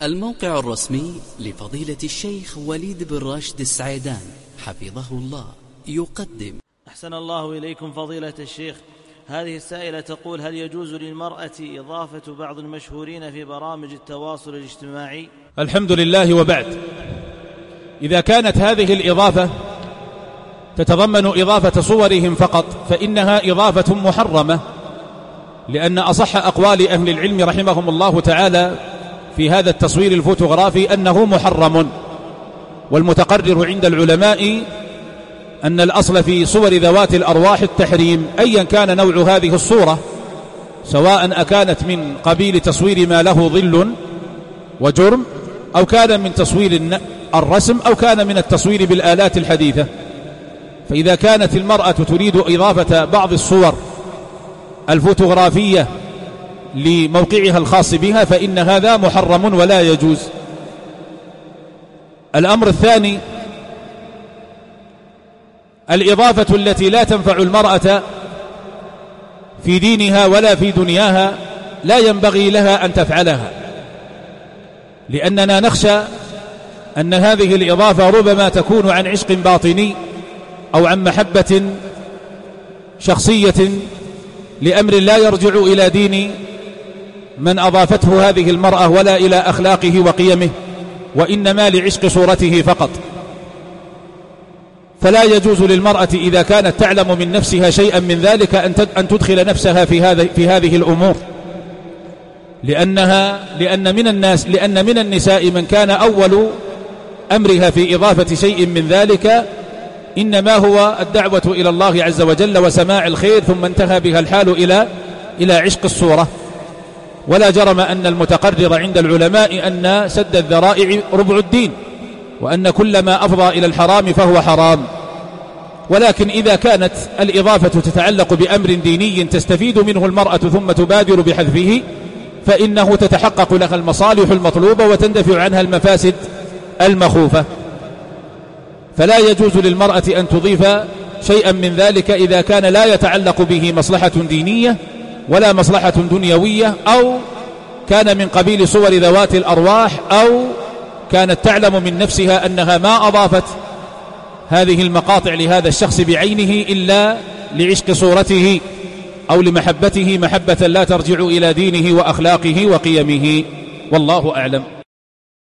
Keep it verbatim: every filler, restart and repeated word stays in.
الموقع الرسمي لفضيلة الشيخ وليد بن راشد السعيدان حفظه الله يقدم. أحسن الله إليكم فضيلة الشيخ. هذه السائلة تقول: هل يجوز للمرأة إضافة بعض المشهورين في برامج التواصل الاجتماعي؟ الحمد لله. وبعد، إذا كانت هذه الإضافة تتضمن إضافة صورهم فقط فإنها إضافة محرمة، لأن أصح أقوال أهل العلم رحمهم الله تعالى في هذا التصوير الفوتوغرافي أنه محرم، والمتقرر عند العلماء أن الأصل في صور ذوات الأرواح التحريم أيا كان نوع هذه الصورة، سواء أكانت من قبيل تصوير ما له ظل وجرم، أو كان من تصوير الرسم، أو كان من التصوير بالآلات الحديثة. فإذا كانت المرأة تريد إضافة بعض الصور الفوتوغرافية لموقعها الخاص بها فإن هذا محرم ولا يجوز. الأمر الثاني: الإضافة التي لا تنفع المرأة في دينها ولا في دنياها لا ينبغي لها أن تفعلها، لأننا نخشى أن هذه الإضافة ربما تكون عن عشق باطني أو عن محبة شخصية لأمر لا يرجع إلى دين من أضافته هذه المرأة ولا إلى أخلاقه وقيمه، وإنما لعشق صورته فقط. فلا يجوز للمرأة إذا كانت تعلم من نفسها شيئا من ذلك أن تدخل نفسها في هذا في هذه الأمور، لأنها لأن من الناس لأن من النساء من كان أول أمرها في إضافة شيء من ذلك إنما هو الدعوة إلى الله عز وجل وسماع الخير، ثم انتهى بها الحال إلى إلى عشق الصورة. ولا جرم أن المتقرر عند العلماء أن سد الذرائع ربع الدين، وأن كل ما أفضى إلى الحرام فهو حرام. ولكن إذا كانت الإضافة تتعلق بأمر ديني تستفيد منه المرأة ثم تبادر بحذفه فإنه تتحقق لها المصالح المطلوبة وتندفع عنها المفاسد المخوفة. فلا يجوز للمرأة أن تضيف شيئا من ذلك إذا كان لا يتعلق به مصلحة دينية ولا مصلحة دنيوية، أو كان من قبيل صور ذوات الأرواح، أو كانت تعلم من نفسها أنها ما أضافت هذه المقاطع لهذا الشخص بعينه إلا لعشق صورته أو لمحبته محبة لا ترجع إلى دينه وأخلاقه وقيمه، والله أعلم.